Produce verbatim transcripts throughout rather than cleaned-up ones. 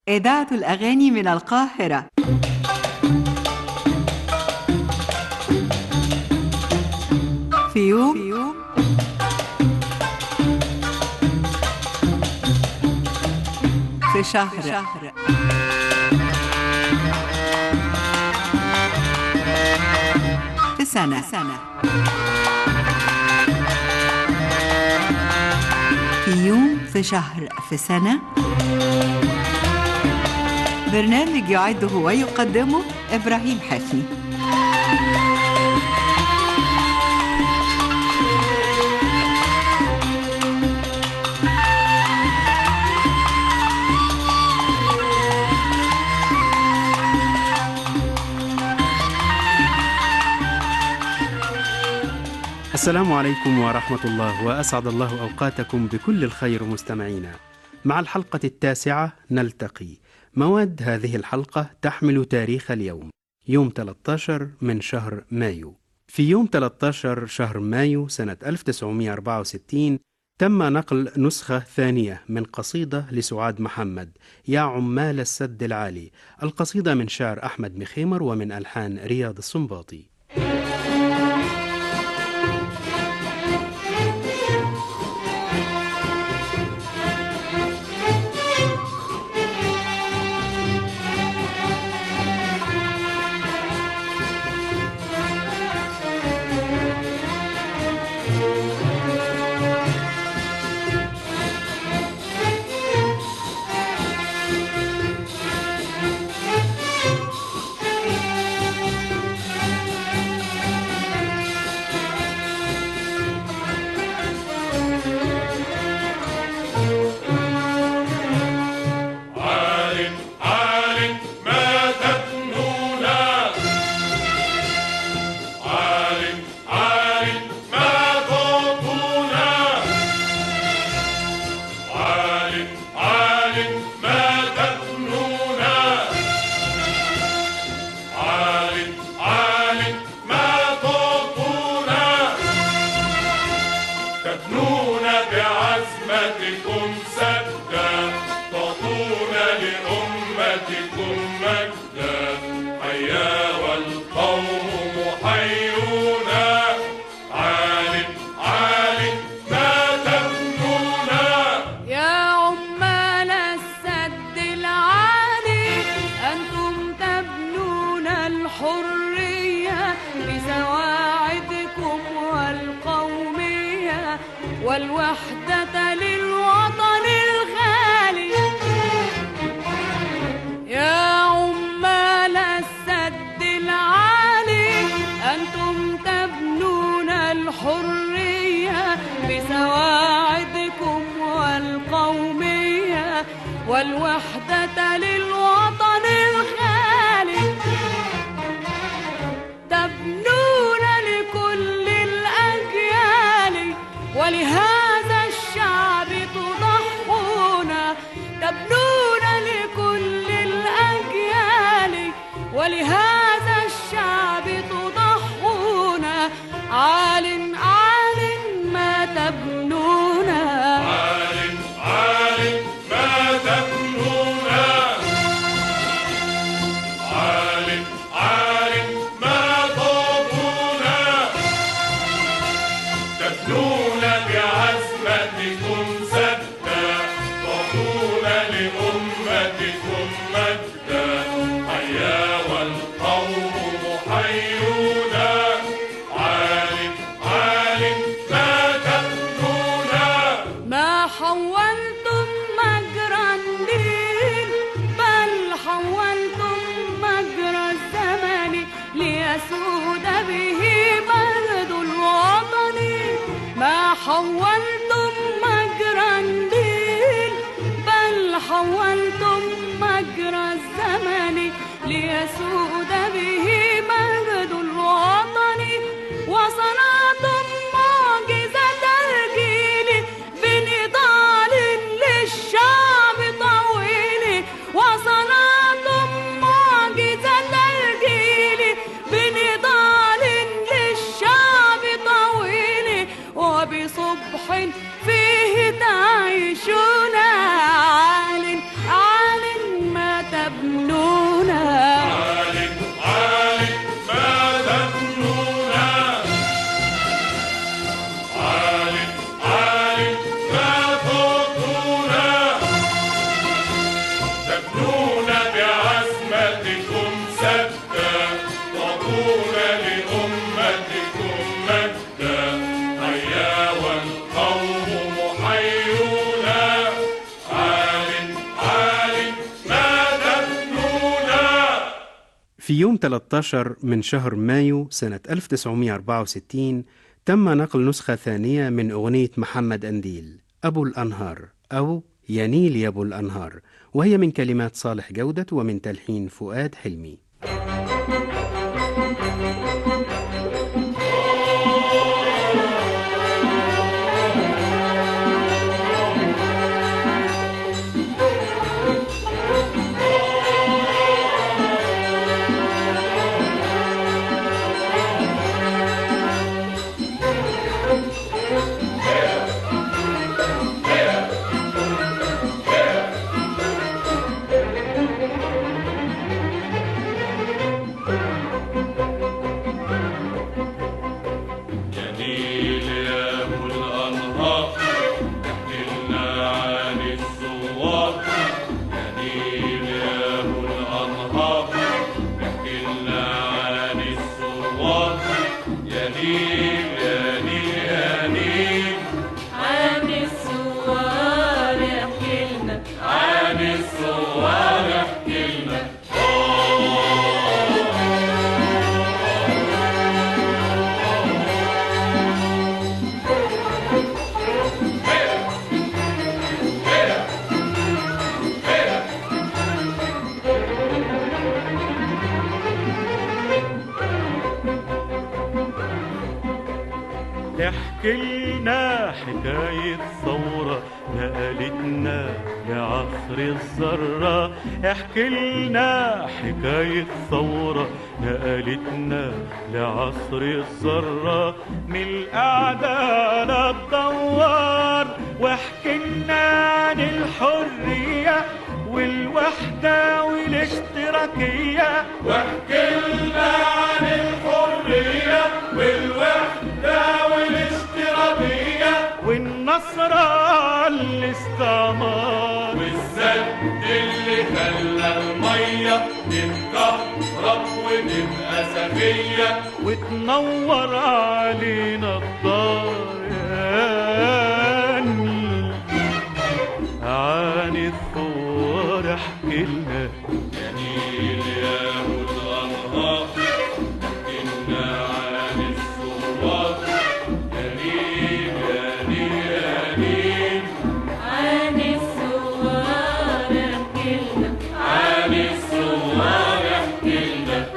إذاعة الأغاني من القاهرة. في يوم, في يوم في شهر, في, شهر في سنة, في سنة في يوم في شهر في سنة. برنامج يعده ويقدمه إبراهيم حفني. السلام عليكم ورحمة الله، وأسعد الله أوقاتكم بكل الخير مستمعينا. مع الحلقة التاسعة نلتقي. مواد هذه الحلقة تحمل تاريخ اليوم، يوم ثلاثة عشر من شهر مايو. في يوم ثلاثة عشر شهر مايو سنة ألف وتسعمائة وأربعة وستين تم نقل نسخة ثانية من قصيدة لسعاد محمد، يا عمال السد العالي. القصيدة من شعر أحمد مخيمر ومن ألحان رياض السنباطي. والوحدة للوطن الغالي، يا عمال السد العالي، أنتم تبنون الحرية بسواعدكم والقومية، والوحدة للوطن الغالي، تبنون لكل الأجيال، ولهذا الشعب تضحون، تبنون لكل الأجيال، ولهذا الشعب تضحون، عال عال ما تبنون، عال عال ما تبنون، عال عال ما تضحون، تبنون بعزمتكم سدا، تعطون لأمتكم مجدا، حيا والقوم محيون، عال عال ما تبنون. ما حولتم مجرى النيل، بل حولتم مجرى الزمن، ليسود به مجد الوطن. ما حولتم مجرى النيل، بل حولتم مجرى الزمن، ليسود به مجد الوطن. وصنعتم معجزة الجيل بنضال للشعب طويل، وصنعتم معجزة الجيل بنضال للشعب طويل، وبصبح فيه تعيشون، عال عال ما ابنونا. عالم عالم ماذا ابنونا، عالم عالم ما تطونا، تبنونا بعزمتكم سدا، تعطونا لأمتكم مجدا، هيا والقوم محيونا، عالم عالم ماذا ابنونا. في يوم ثلاثة عشر من شهر مايو سنة ألف وتسعمائة وأربعة وستين تم نقل نسخة ثانية من أغنية محمد أنديل أبو الأنهار أو ينيل يا أبو الأنهار، وهي من كلمات صالح جودة ومن تلحين فؤاد حلمي. احكي لنا حكاية ثورة نقلتنا لعصر الذرة، احكي لنا حكاية ثورة نقلتنا لعصر الذرة، من القعدة للدوار، واحكي لنا عن الحرية والوحدة والاشتراكية، واحكي لنا عن الحرية والوحدة والاشتراكية، والنصر على الاستعمار، والسد اللي خلى المية تتكهرب وتبقى سخية، وتنور علينا الدار يا النيل. عن الثوار احكي لنا يا نيل يا أبو الأنهار، احكي لنا عن الثوار، يا نيل يا نيل يا نيل، عن الثوار احكي لنا، عن الثوار احكي لنا.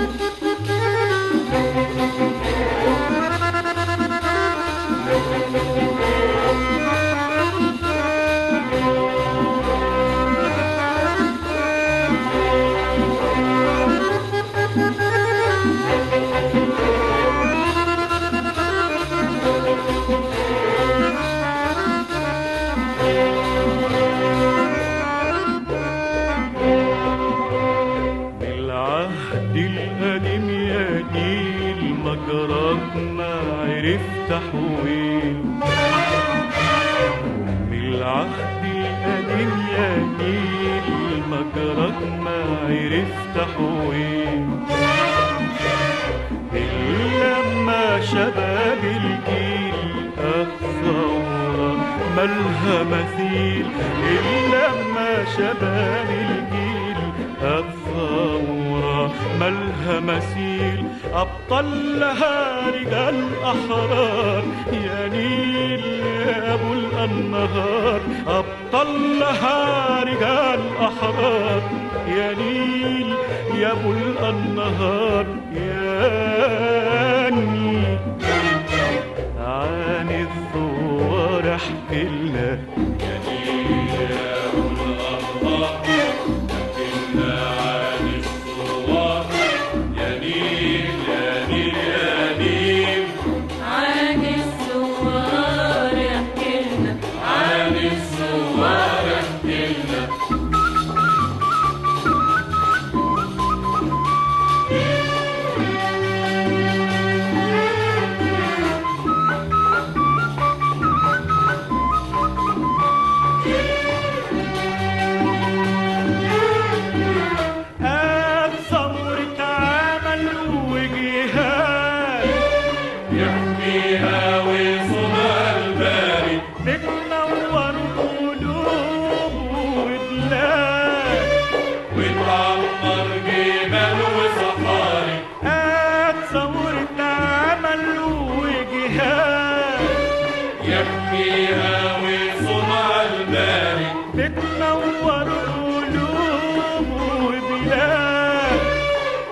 بالعهد القديم يا نيل مجراك ما عرف تحويل، بالعهد القديم يا نيل مجراك ما عرف تحويل، إلا لما شباب الجيل الثورة مالها مثيل، إلا لما شباب الجيل الثورة مالها مثيل، أبطل لها رجال أحرار يا نيل يا أبو الأنهار، أبطل لها رجال أحرار يا نيل يا أبو الأنهار يا نيل. عن الثوار احكي لنا يا نيل يا أبو الأنهار، احكي لنا عن الثوار، يا نيل يا نيل يا نيل، عن الثوار احكي لنا، عن الثوار احكي لنا.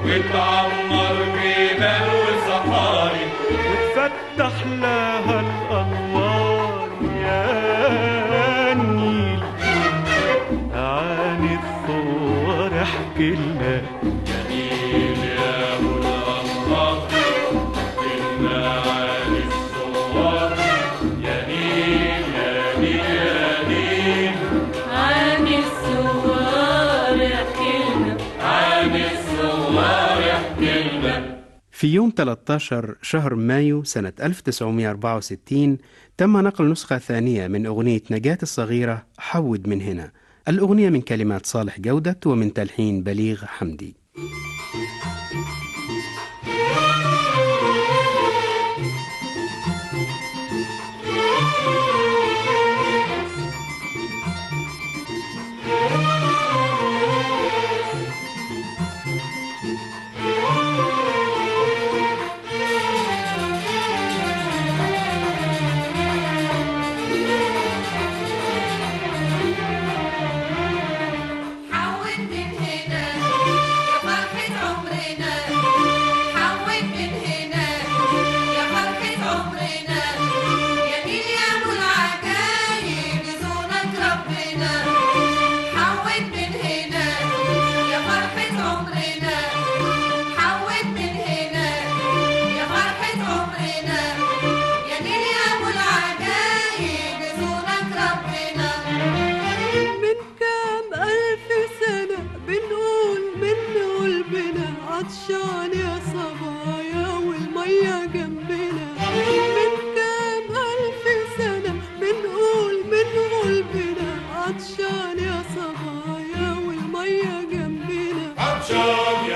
وتعمر جبال وصحاري وتفتح لها الأنوار يا النيل. عن الثوار احكي لنا يا نيل يا أبو الأنهار احكي لنا عن الثوار يا نيل يا نيل يا نيل عن الثوار احكي لنا عن الثوار احكي لنا. في يوم ثلاثة عشر شهر مايو سنة ألف وتسعمائة وأربعة وستين تم نقل نسخة ثانية من أغنية نجاة الصغيرة حود من هنا. الأغنية من كلمات صالح جودة ومن تلحين بليغ حمدي. حود من هنا يا فرحة عمرنا، حود من هنا يا فرحة عمرنا، يا نيل يا أبو العجايب يزورك ربنا. حود من هنا يا فرحة عمرنا، حود من هنا يا فرحة عمرنا، يا نيل يا أبو العجايب يزورك ربنا. من كام ألف سنة بنقول بنقول بنا عطشان يا صبايا والمية جنبنا. من كام ألف سنة بنقول بنقول بنا عطشان يا صبايا والمية جنبنا. عطشان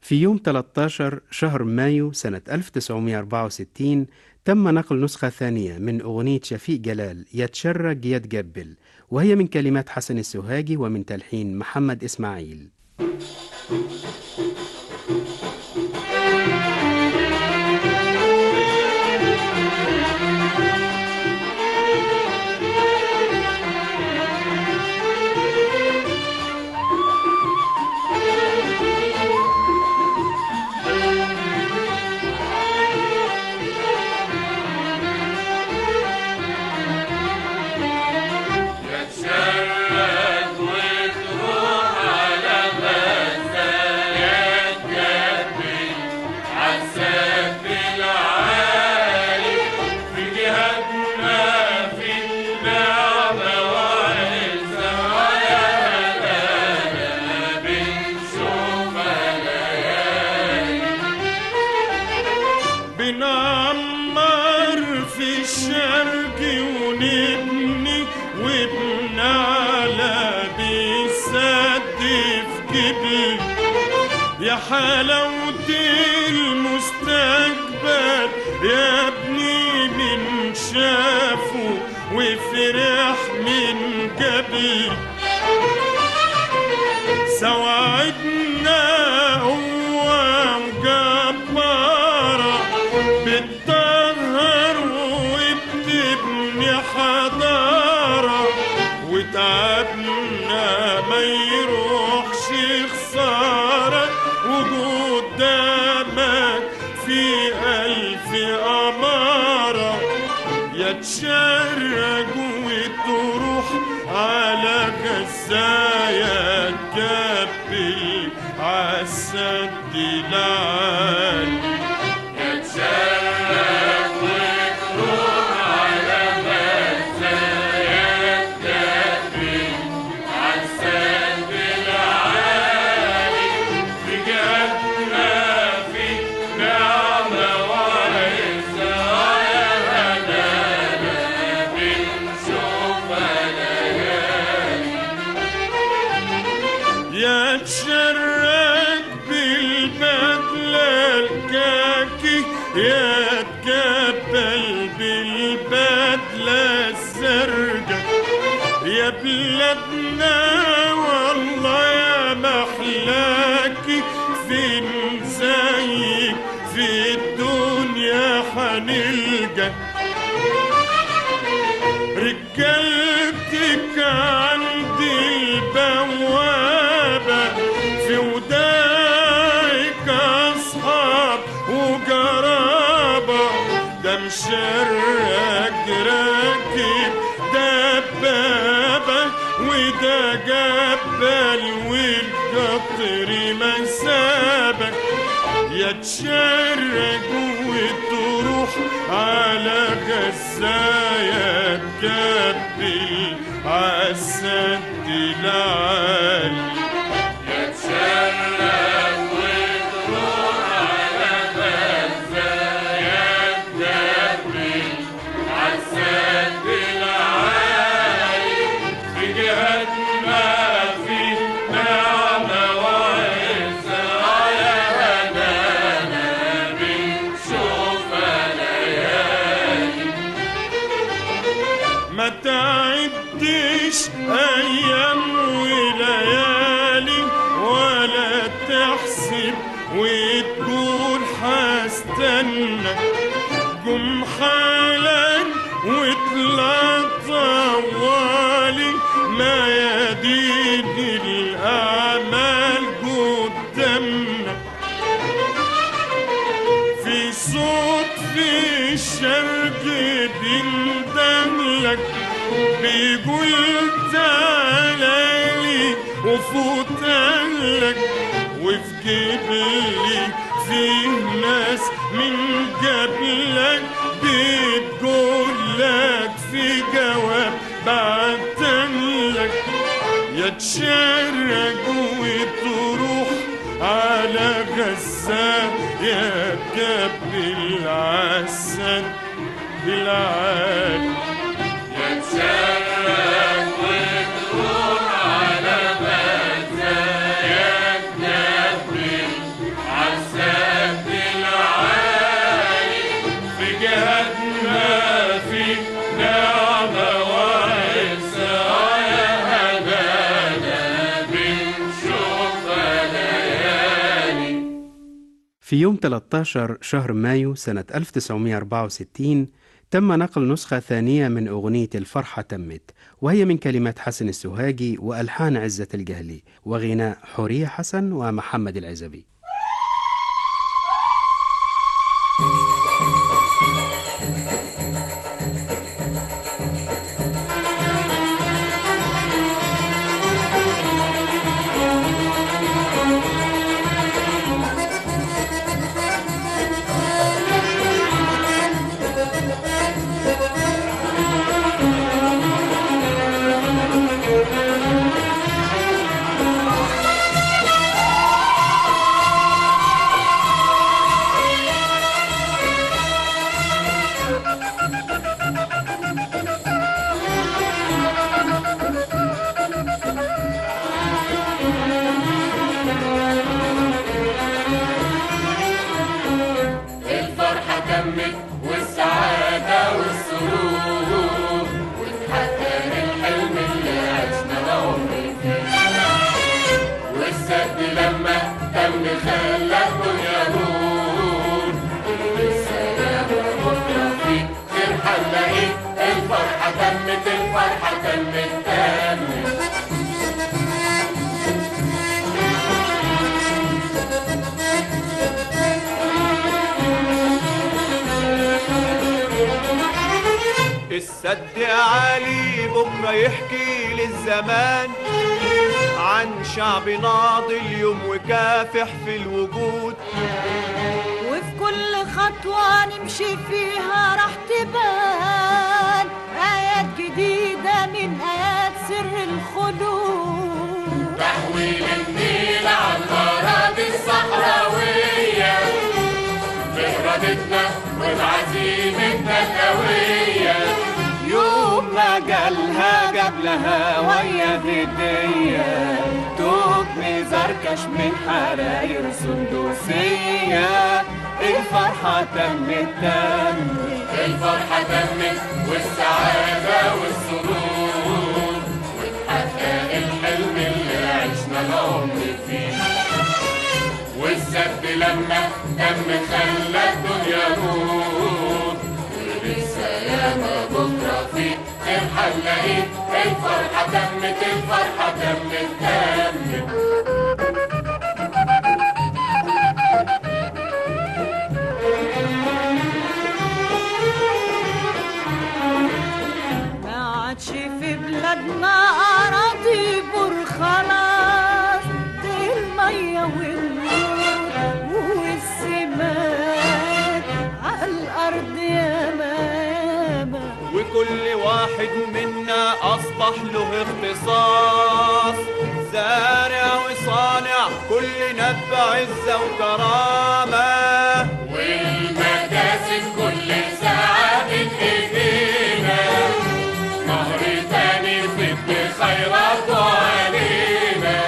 في يوم ثلاثة عشر شهر مايو سنة ألف وتسعمائة وأربعة وستين تم نقل نسخة ثانية من أغنية شفيق جلال يتشرج يتجبل، وهي من كلمات حسن السوهاجي ومن تلحين محمد إسماعيل. بنعمر في الشرق ونبني وبنعلى بالسد في جبل، يا حلاوة المستقبل يا ابني من شافه وفرح من قبل. سواعدنا قوة مجبرة بتطهر وبتبني حضارة، وتعبنا ما يروحش خسارة، وقدامك في ألف أمارة. يا تشرج وتروح على غزايا تجبل عالسد العالي. يا تشرج وتروح على غزايا تجبل عالسد العالي، في جنة في نعمة وعزة يا هنانا بنشوفها ليالي. يا تشرج بالبدلة الكاكي يا تقبل بالبدلة الزرقاء، يا بلادنا والله يا محلاكي، فين زيك في الدنيا حنلقى. رجالتك عندي البوابة، في ودايك أصحاب وقرابة، ده مشرج راكب دبابة، وده جبل والقطر مسابك. يا تشرج وتروح على غزايا تجبل عالسد العالي. يا تشرج وتروح على غزايا تجبل عالسد العالي، في جهتنا في نعمة وعزة يا هنانا بنشوفها ليالي. ما تعدش أيام وليالي ولا تحسب وتقول حستنى، قم حالا واطلع طوالي، ميادين الأعمال قدامنا. في صوت في الشرق بيندملك بيقول تعالالي وفوتلك، وفي جبلي فيه ناس من قبلك بتقولك في جواب بعتلك. يا تشرج وتروح على غزايا تجبل عالسد العالي. يا تشرج وتروح على غزايا تجبل في يوم ثلاثة عشر شهر مايو سنة ألف وتسعمائة وأربعة وستين تم نقل نسخة ثانية من أغنية الفرحة تمت، وهي من كلمات حسن السوهاجي وألحان عزة الجهلي وغناء حورية حسن ومحمد العزبي. الفرحة تمت والسعادة والسرور، واتحقق الحلم اللي عشنا العمر فيه، والسد لما تم خلى الدنيا نور، السلام بكرة فيه خير هنلاقيه. الفرحة تمت الفرحة تمت تمت. السد عالي بكرة يحكي للزمان عن شعب ناضي اليوم وكافح في الوجود، وفي كل خطوة نمشي فيها راح تبان آيات جديدة من آيات سر الخلود. تحويل النيل عن الأراضي الصحراوية بإرادتنا وبعزيمتنا القوية، يوم ما جالها جاب لها ويا هدية توب مزركش من حراير سندوسية. الفرحة تمت تمت الفرحة تمت والسعادة والسرور، واتحقق الحلم اللي عشنا العمر فيه، والسد لما تم خلى الدنيا نور، ولسه ياما بكرة فيه خير هنلاقيه. الفرحة تمت الفرحة تمت تمت. ما عادش في بلادنا أراضي بور خلاص، دي المية والنور والسماد عالأرض ياما ياما، وكل واحد منا أصبح له اختصاص، زارع وصانع كلنا بعزة وكرامة، والمكاسب كل ساعة بين ايدينا، نهر تاني فض خيراته علينا،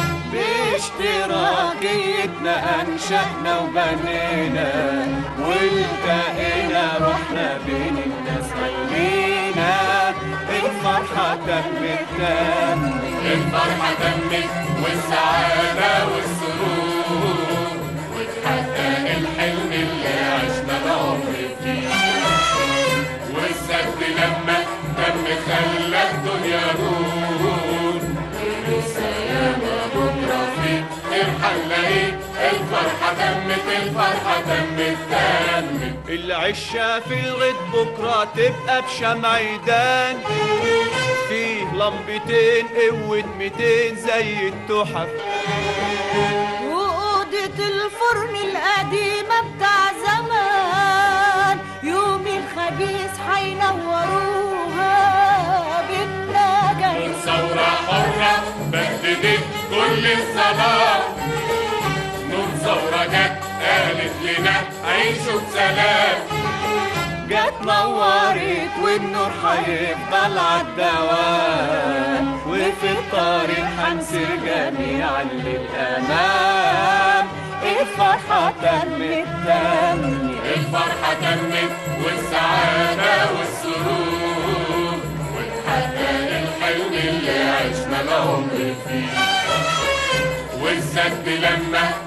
باشتراكيتنا أنشأنا وبنينا، والتقينا رحنا بين الناس خلينا. الفرحة تمت تمت الفرحة تمت والسعادة والسرور، واتحقق الحلم اللي عشنا العمر فيه، والسد لما تم خلى الدنيا نور، ولسه ياما بكرة فيه خير هنلاقيه. الفرحة تمت الفرحة تمت تمت. العشة في الغد بكرة تبقى بشمع يدان، فيه لمبتين قوة ميتين زي التحف، وأوضة الفرن القديمة بتاع زمان يوم الخميس حينوروها بالنجاة. ثورة حرة بددت كل الصلاة، نور ثورة جت قالت لنا عيشوا بسلام، جت نورت والنور هيفضل عالدوام، وفي الطريق هنسير جميعا للأمام. الفرحة تمت تمت الفرحة تمت والسعادة والسرور، واتحقق الحلم اللي عشنا العمر فيه، والسد لما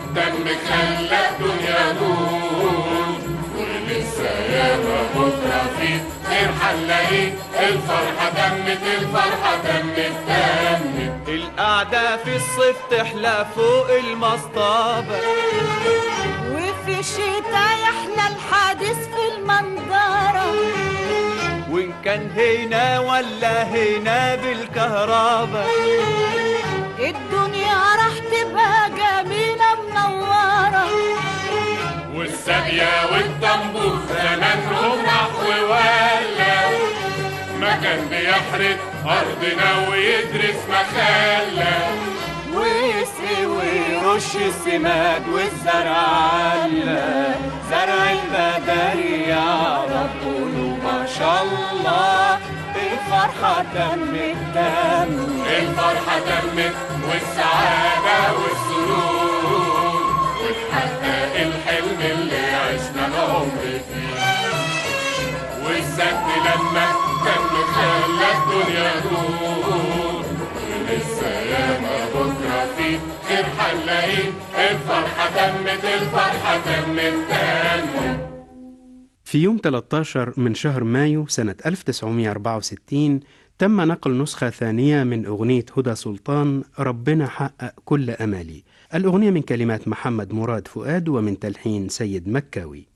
دم خلى الدنيا نور، ولسه ياما بكرة فيه خير هنلاقيه. الفرحة تمت الفرحة تمت تمت. القعدة في الصيف تحلى فوق المصطبة، وفي الشتاء يحلى الحديث في المنظرة، وإن كان هنا ولا هنا بالكهرباء الدنيا راح تبقى جميلة منورة. والساقية والطنبور زمانهم راح وولى، ما كان بيحرث أرضنا ويدرس مخلة، ويسقي ويرش السماد والزرع علة. زرع البدري يا رب قولوا ما شاء الله. الفرحة تمت تمت، الفرحة تمت والسعادة والسرور، ونحقق الحلم اللي عشنا العمر فيه. والسد لما تم خلى الدنيا نور، ولسه ياما بكرة فيه خير هنلاقيه. الفرحة تمت الفرحة تمت تمت. في يوم ثلاثة عشر من شهر مايو سنة ألف وتسعمائة وأربعة وستين تم نقل نسخة ثانية من أغنية هدى سلطان ربنا حقق كل أمالي. الأغنية من كلمات محمد مراد فؤاد ومن تلحين سيد مكاوي.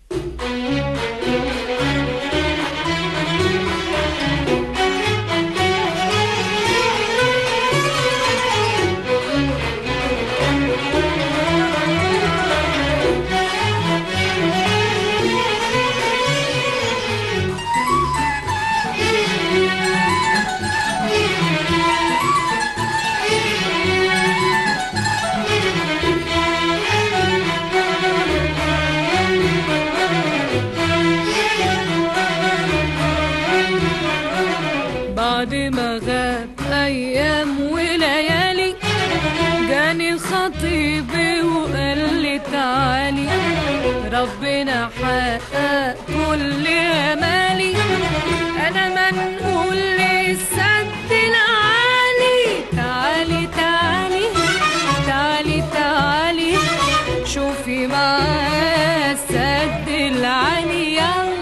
بعد ما غاب أيام وليالي جاني خطيبي وقال لي تعالي ربنا حقق كل أمالي. أنا منقول للسد العالي تعالي تعالي تعالي تعالي شوفي معاه السد العالي يلا.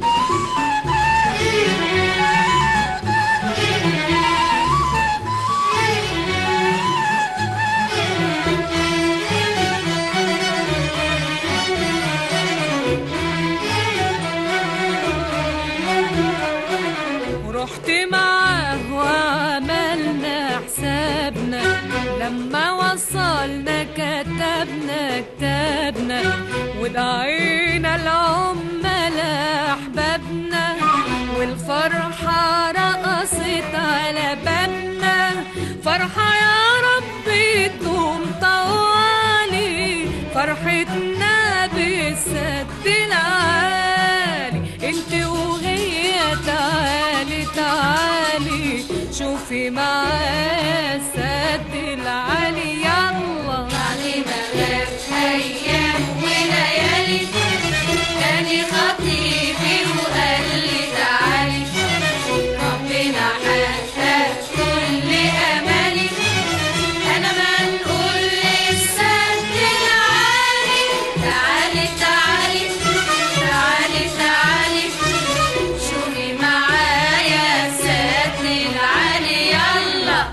رحت معاه وعملنا حسابنا، لما وصلنا كتبنا كتابنا ودعينا العمال أحبابنا، والفرحة رقصت على بابنا. فرحة يا رب تدوم طوالي، فرحتنا بالسد العالي. انت وهي تعالي تعالي شوفي معاه السد العالي يلا. يعني بغاب أيام وليالي تاني خطيبي وقال لي تعالي ربنا حقق كل أمالي. أنا منقول للسد العالي تعالي تعالي تعالي تعالي شوفي معايا السد العالي يلا.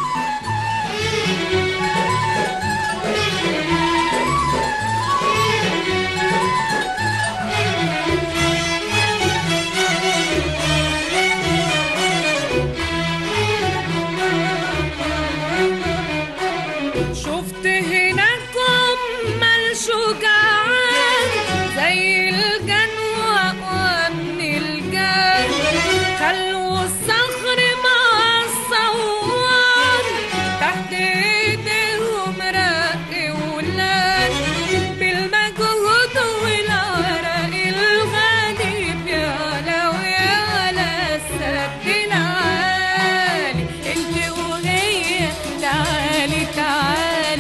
شفت هناك أمال شجعان زي الجنوة وأقوى من الجان، خلوا الصخر مع الصوان تحت ايديهم رق ولاد. بالمجهود والعرق الغالب يعلى ويعلى السد العالي. انت وهي تعالي تعالي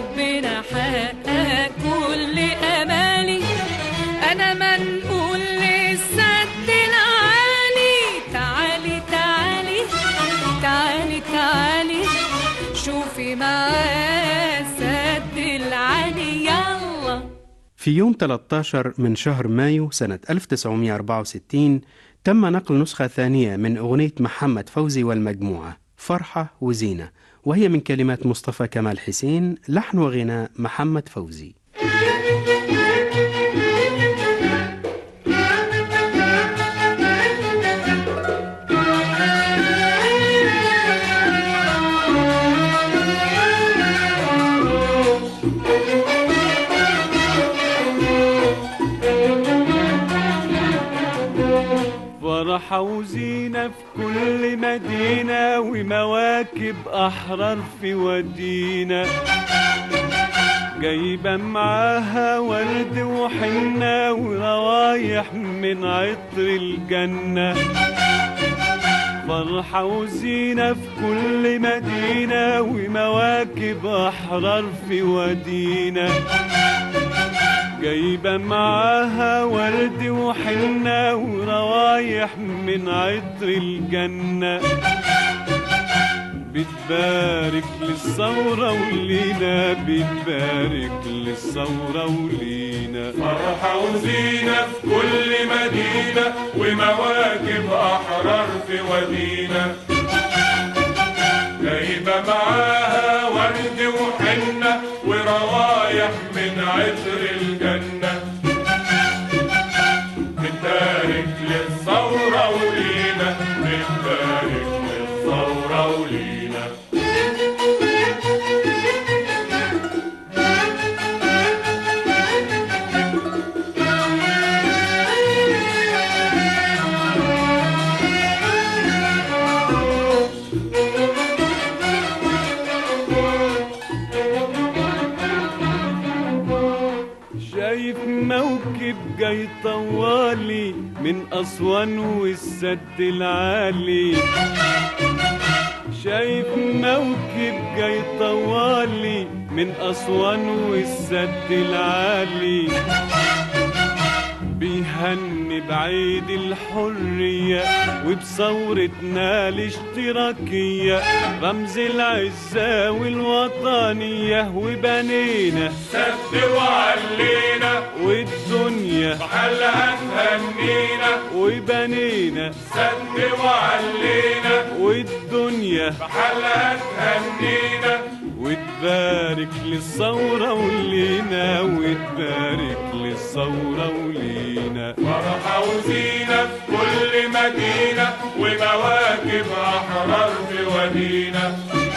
ربنا حقق كل أمالي. أنا منقول للسد العالي، تعالي تعالي تعالي تعالي شوفي معاه السد العالي يلا. في يوم ثلاثة عشر من شهر مايو سنة ألف وتسعمائة وأربعة وستين تم نقل نسخة ثانية من أغنية محمد فوزي والمجموعة فرحة وزينة، وهي من كلمات مصطفى كمال حسين، لحن وغناء محمد فوزي. فرحة وزينة في كل مدينة، ومواكب أحرار في ودينا، جايبة معاها ورد وحنة وروايح من عطر الجنة. فرحة وزينة في كل مدينة، ومواكب أحرار في ودينا، جايبة معاها ورد وحنة وروايح من عطر الجنة، بتبارك للثورة ولينا، بتبارك للثورة ولينا. فرحة وزينة في كل مدينة، ومواكب أحرار في ودينا، جايبة معاها ورد وحنة وروايح من عطر الجنة، بتبارك للثورة ولينا، بتبارك للثورة ولينا. شايف موكب جاي طوالي من أسوان والسد العالي، شايف موكب جاي طوالي من أسوان والسد العالي، بيهني بعيد الحرية وبثورتنا الاشتراكية، رمز العزة والوطنية، وبنينا سد وعلينا والدنيا بحالها تهنينا، وبنينا سد وعلينا والدنيا بحالها تهنينا، وتبارك للثورة ولينا، وتبارك للثورة ولينا. فرحة وزينة في كل مدينة، ومواكب أحرار في ودينا،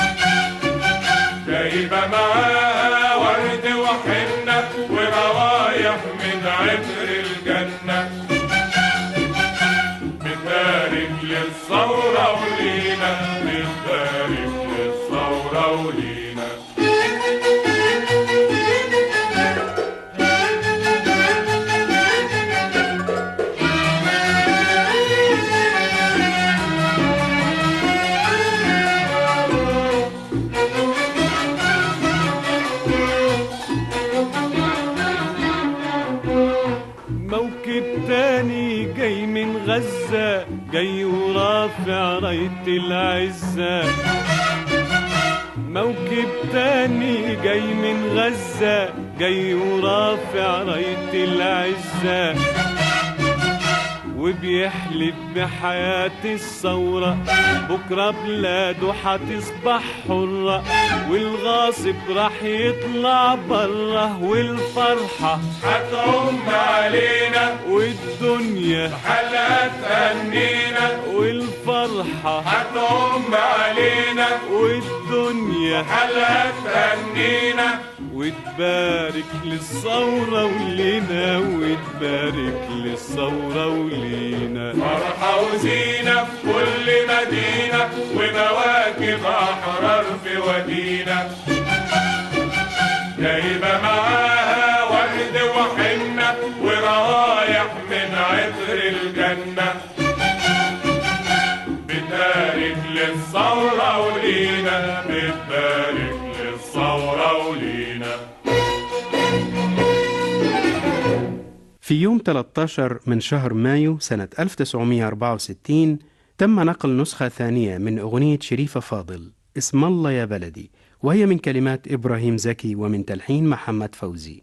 جايبة معاها ورد وحنة وروايح من عطر الجنة، بتبارك للثورة ولينا، بتبارك للثورة ولينا. موكب تاني جاي من غزة، جاي ورافع راية العزة، موكب تاني جاي من غزة، جاي ورافع راية العزة، وبيحلف بحياة الثورة بكرة بلاده حتصبح حرة، والغاصب راح يطلع بره، والفرحة هتعم علينا والدنيا بحالها تهنينا، والفرحة هتعم علينا والدنيا بحالها تهنينا، وتبارك للثورة ولينا، وتبارك للثورة ولينا. فرحة وزينة في كل مدينة، ومواكب أحرار في ودينا، جايبة معاها ورد وحنة وروايح من عطر الجنة، بتبارك للثورة ولينا، بتبارك للثورة ولينا. في يوم ثلاثة عشر من شهر مايو سنة ألف وتسعمائة وأربعة وستين تم نقل نسخة ثانية من أغنية شريفة فاضل اسم الله يا بلدي، وهي من كلمات إبراهيم زكي ومن تلحين محمد فوزي.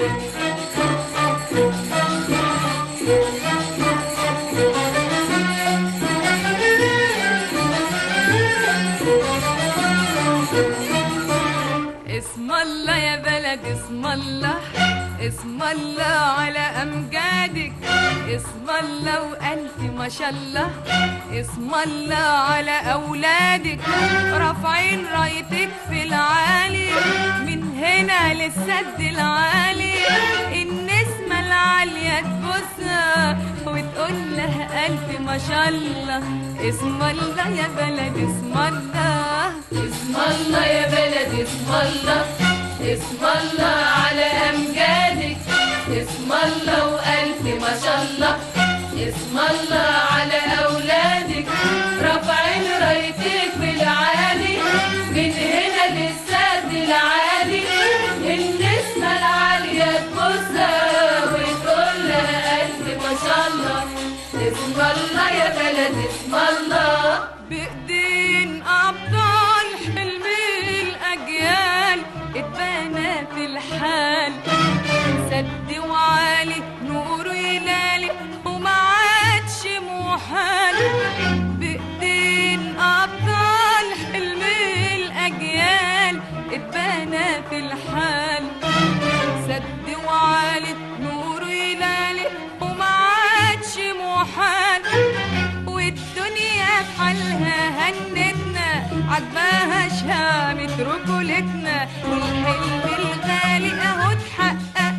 اسم الله يا بلد اسم الله، اسم الله على أمجادك، اسم الله وألف ما شاء الله، اسم الله على أولادك، رافعين رايتك في العالي من هنا للسد العالي، النسمة العالية تبوسها وتقول لها ألف ما شاء الله. اسم الله يا بلد اسم الله، اسم الله يا بلد اسم الله، اسم الله على أمجادك، اسم الله وألف ما شاء الله، اسم الله على أولادك، رافعين رايتك بالعالي من هنا للسد العالي، النسمة العالية تبوسها وتقول لها ألف ما شاء الله. اسم الله يا بلد اسم الله، بإيدين أبطال حلم الأجيال اتبنى في الحال، سد وعالي نور يلالي وما عادش محال، بإيدين أبطال حلم الأجيال اتبنى في الحال، سد وعالي نور يلالي وما عادش محال، والدنيا بحالها هنتنا عجباها شامت رجولتنا، والحلم الغالي اهو اتحقق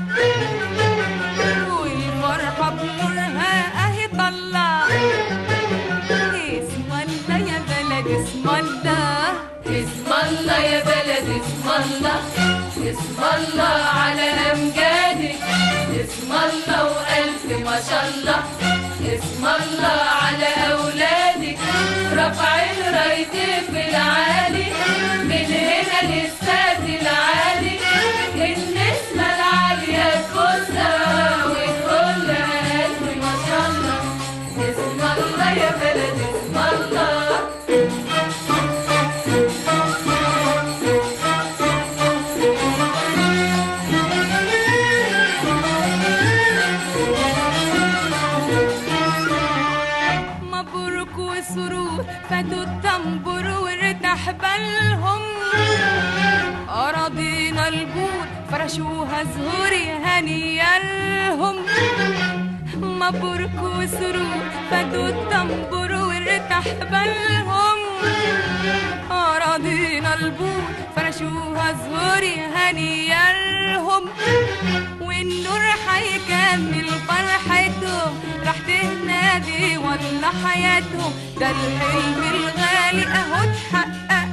والفرحة بنورها اهي طلع. اسم الله يا بلد اسم الله، اسم الله يا بلد اسم الله، اسم الله على أمجادك، اسم الله وألف ما شاء الله، اسم الله على أولادك، رافعين رايتك بالعالي من هنا للسد العالي، النسمة العالية تبوسها وتقول لها ألف ما شاء الله. اسم الله يا بلد اسم الله. مبروك وسرور فاتوا التنبر وارتاح بالهم، أراضينا البور فرشوها زهور هنيالهم، مبروك وسرور فاتوا التنبر وارتاح بالهم، أراضينا البور فرشوها زهور هنيالهم، والنور حيكمل فرحتهم راح تهنادي ولا حياتهم، ده الحلم الغالي اهو اتحقق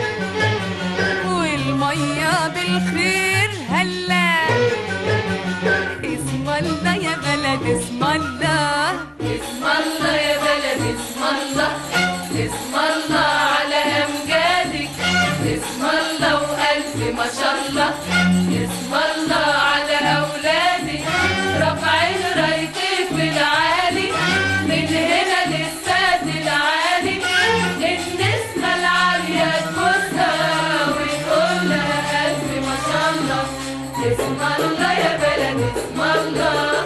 والمية بالخير هلا. اسم الله يا بلد اسم الله، اسم الله يا بلد اسم الله، اسم الله على أمجادك، اسم الله وألف ما شاء الله، اسم الله على أولادك، رافعين رايتك بالعالي من هنا للسد العالي، النسمة العالية تبوسها وتقول لها ألف ما شاء الله. اسم الله يا بلد اسم الله.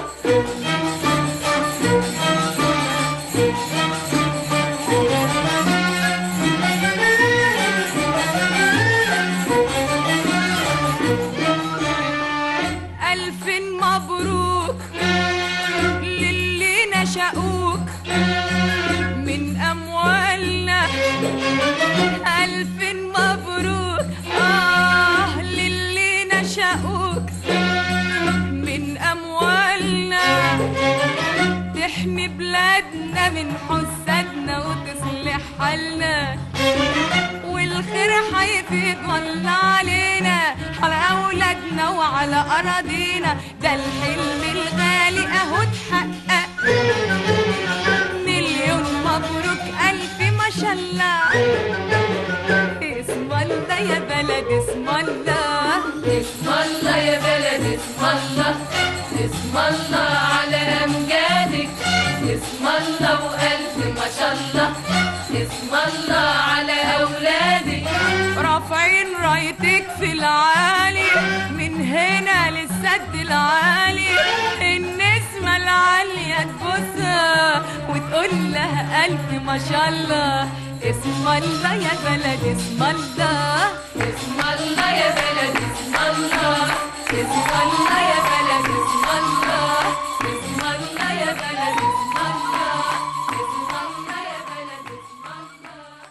ألف مبروك للي نشأوك من أموالنا، ألف مبروك آه للي نشأوك من أموالنا، تحمي بلادنا من حسادنا وتصلح حالنا، والخير حيفيض والله علينا على أولادنا وعلى أراضينا، ده الحلم الغالي أهو اتحقق، مليون مبروك ألف ما شاء الله. اسم الله يا بلد اسم الله، اسم الله يا بلد اسم الله، اسم الله على أمجادك، اسم الله وألف ما شاء الله، اسم الله على أولادك. رافعين رايتك في العالي من هنا للسد العالي، النسمة العالية تبوسها وتقول لها ألف ما شاء الله. اسم الله يا بلد اسم الله، اسم الله يا بلد اسم الله، اسم الله يا بلد اسم الله، اسم الله يا بلد اسم الله، اسم الله يا بلد اسم الله.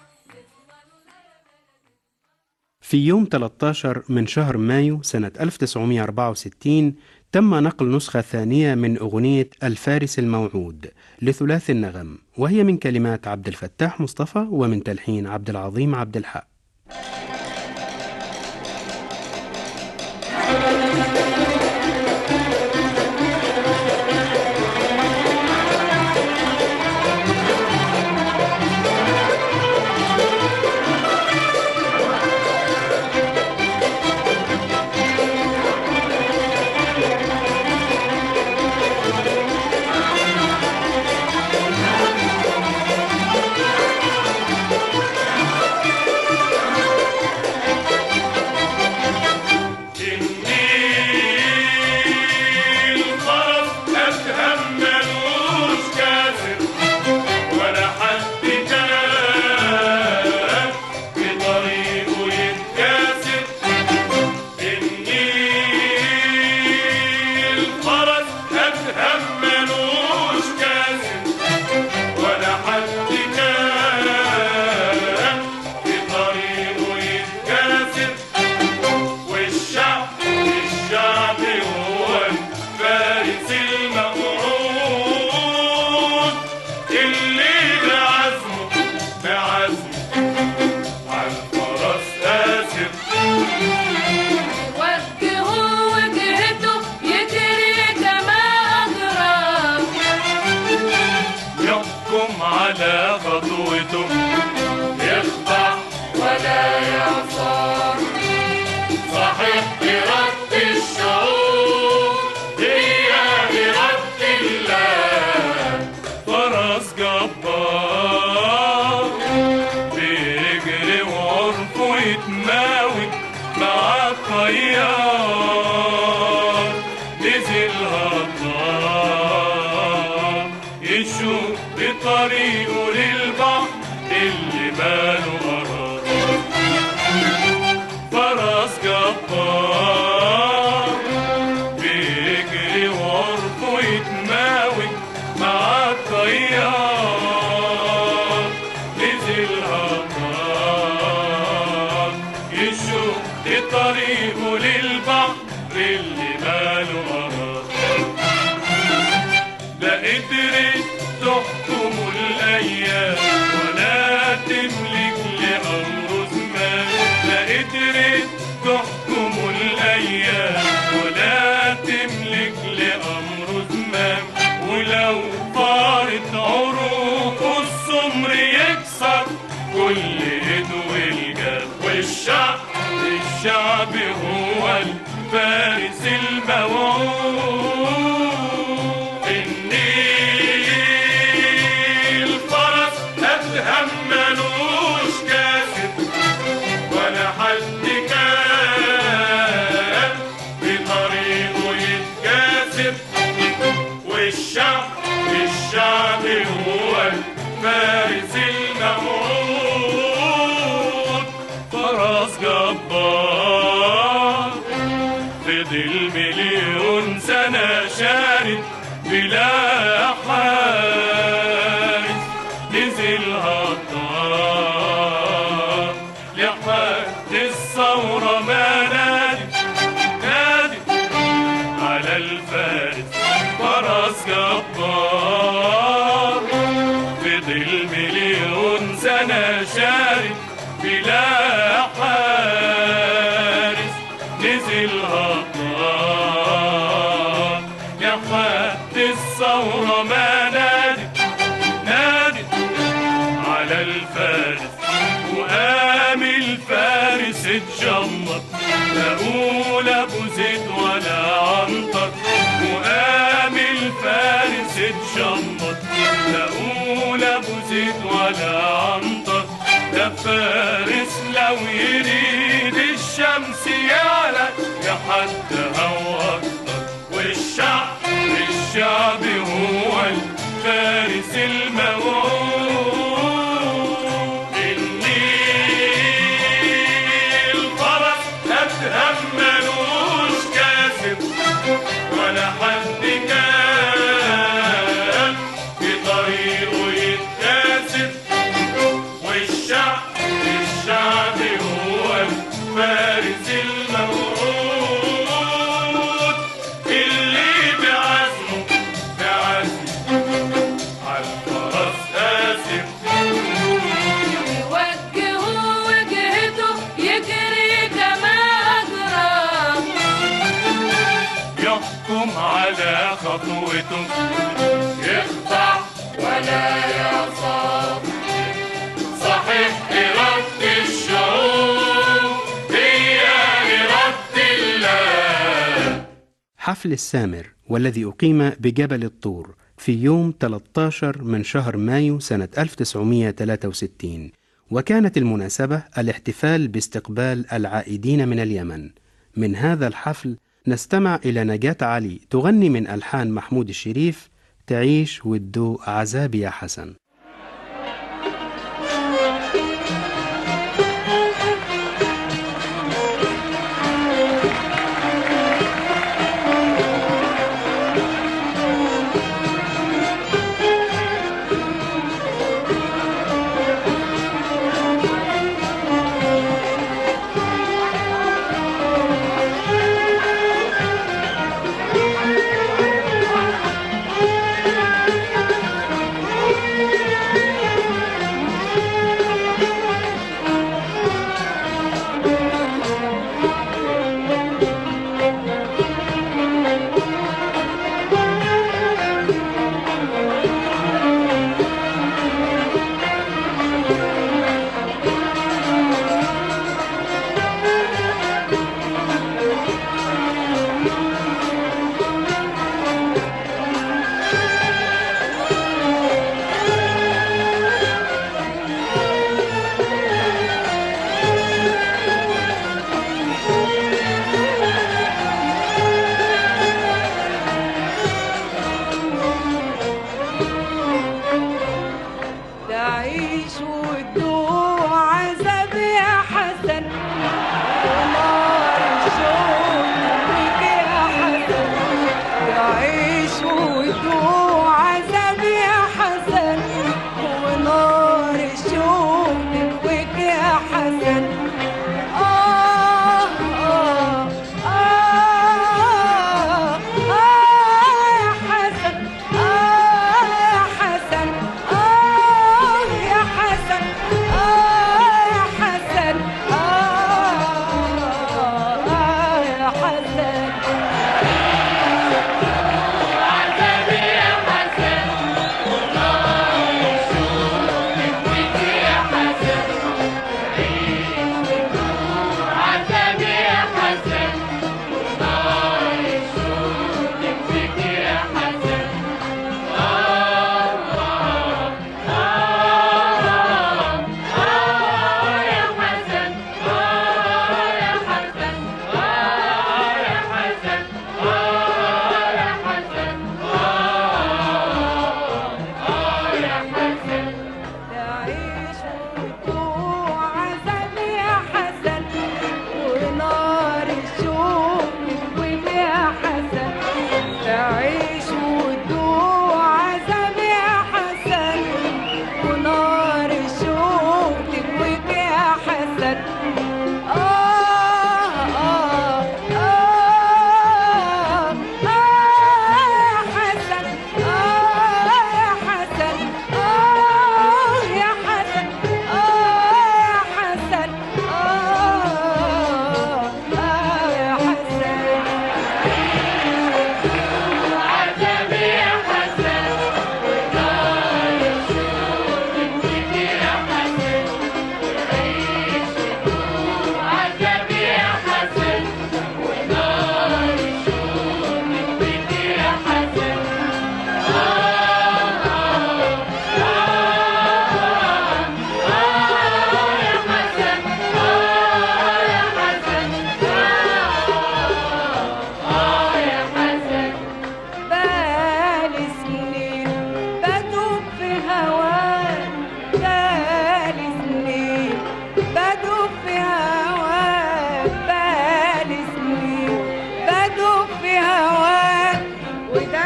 في يوم ثلاثة عشر من شهر مايو سنة ألف وتسعمائة وأربعة وستين تم نقل نسخة ثانية من أغنية الفارس الموعود لثلاث النغم، وهي من كلمات عبد الفتاح مصطفى ومن تلحين عبد العظيم عبد الحق. الشعب هو الفارس الموعود. النيل فرس أدهم ملوش كاسب ولا حد كان بطريقه يتكاسب، والشعب الشعب هو الفارس الموعود. فرس جبار فضل مليون سنة شارد بلا حارس، نزل هطار لحد الثورة ما نادي نادي على الفارس. فرس جبار فضل مليون سنة شارد بلا حارس، نزل هطار لحد الثورة ما نادي نادي على الفارس. وقام الفارس اتجمر لا أقول أبو زيد ولا عنتر وقام الفارس اتشمط. لا أقول أبو زيد ولا عنتر ده فارس لو يريد الشمس يعلى يحدها وأكتر. والشعب الشعب هو الفارس الموعود. النيل فرس أفهم ملوش كاسب ولا حد كان في طريقه يتكاسب. والشعب الشعب هو الفارس الموعود اللي بعزمه بعزمه عالفرس قاسم. يوجه وجهته يجري كما أجرى، يحكم على خطوته يخضع ولا يصاب. صحيح إرادة الشعوب هي إرادة الله. حفل السامر والذي أقيم بجبل الطور في يوم ثلاثة عشر من شهر مايو سنة ألف وتسعمائة وثلاثة وستين، وكانت المناسبة الاحتفال باستقبال العائدين من اليمن. من هذا الحفل نستمع إلى نجاة علي تغني من ألحان محمود الشريف تعيش وتدوق عذابي يا حسن.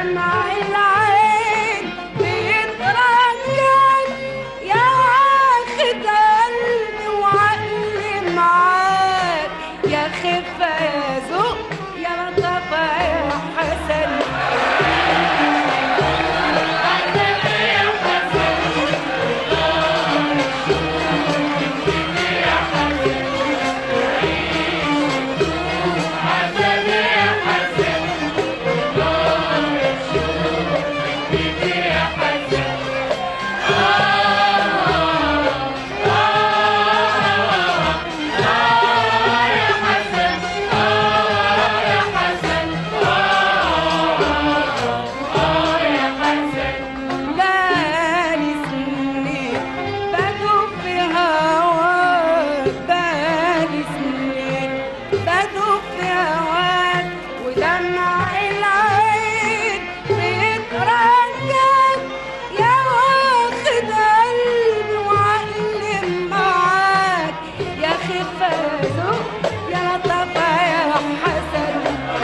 ودمع العين بيترجل يا واخد قلبي وعقلي معاك يا خفة يا ذوق يا لطفة يا حسن بقالي سنين بدوب في هواك بقالي سنين بدوب في هواك ودمع العين بيترجل يا واخد قلبي وعقلي معاك يا خفة يا ذوق يا لطفة يا حسن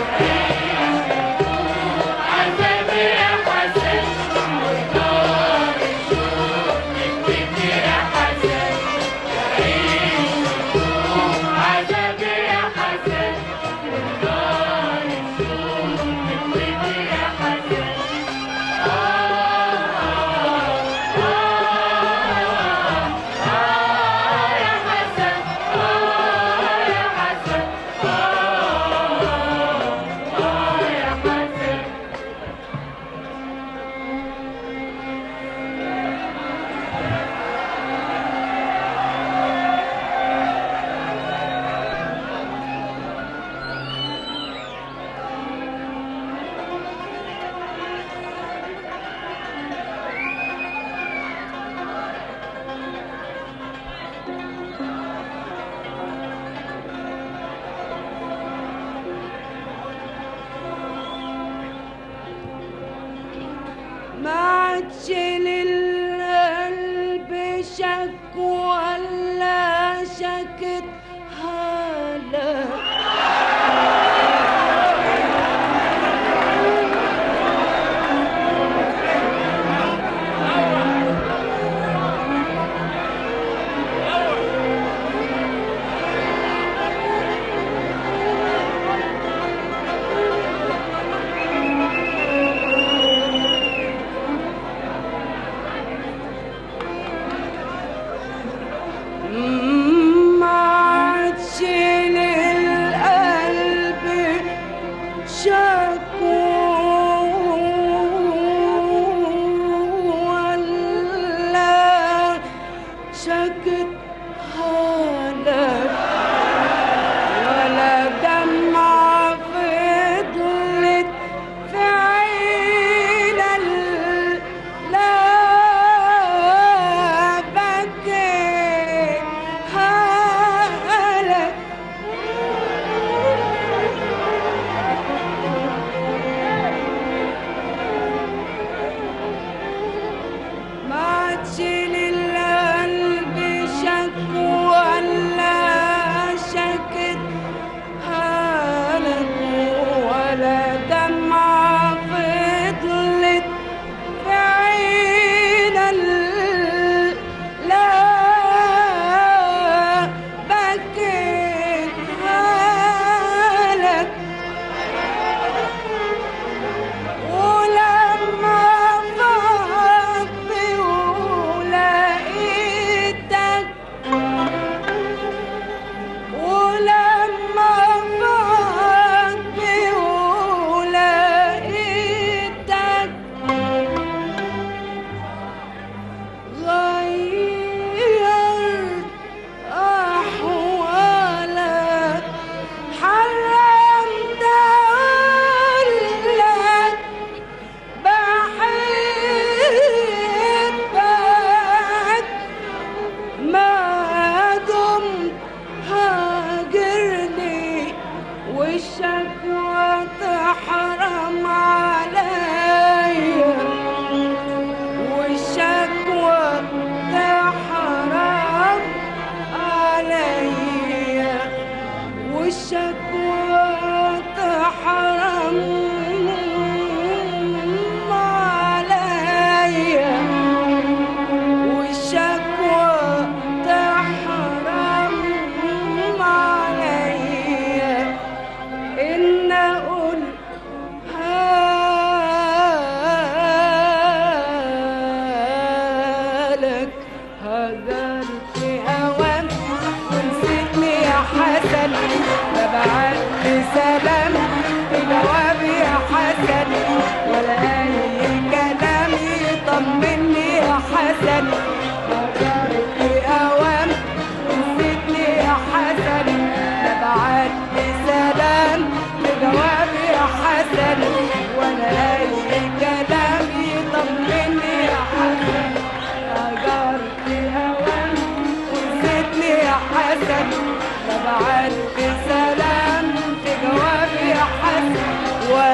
ما عادش للقلب شك ولا شكت حالك ما عادش للقلب شك ولا شكت حالك ولا دمعة فضلت في عين لا بكيت حالك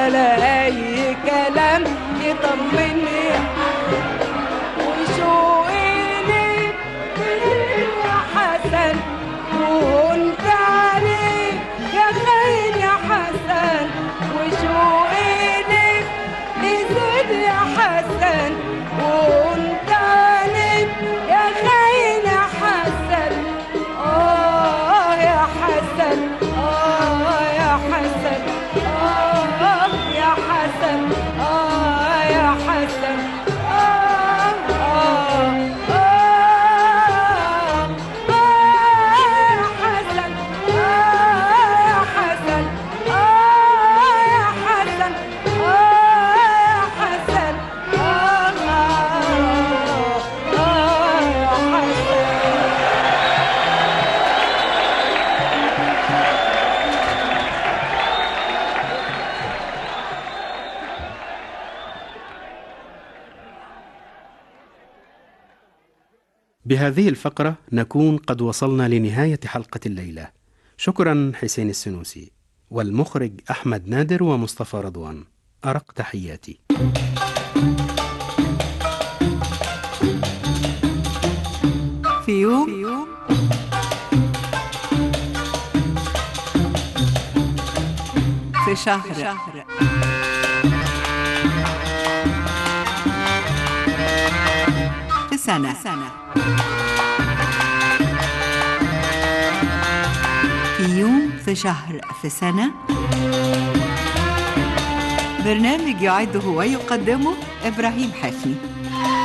ولا أي كلام يطمني وشوقي ليك كتير يا حسن وانت عليك يا خاين يا حسن وشوقي ليك يزيد يا حسن وانت عليك يا خاين يا حسن آه يا حسن آه يا حسن آه يا حسن آه يا حسن آه آه آه يا حسن آه يا حسن آه يا حسن آه يا حسن آه آه يا حسن. بهذه الفقرة نكون قد وصلنا لنهاية حلقة الليلة. شكرا حسين السنوسي والمخرج أحمد نادر ومصطفى رضوان. أرق تحياتي. في يوم, في يوم في شهر, في شهر في سنة, سنة في يوم في شهر في سنة. برنامج يعده ويقدمه إبراهيم حفني.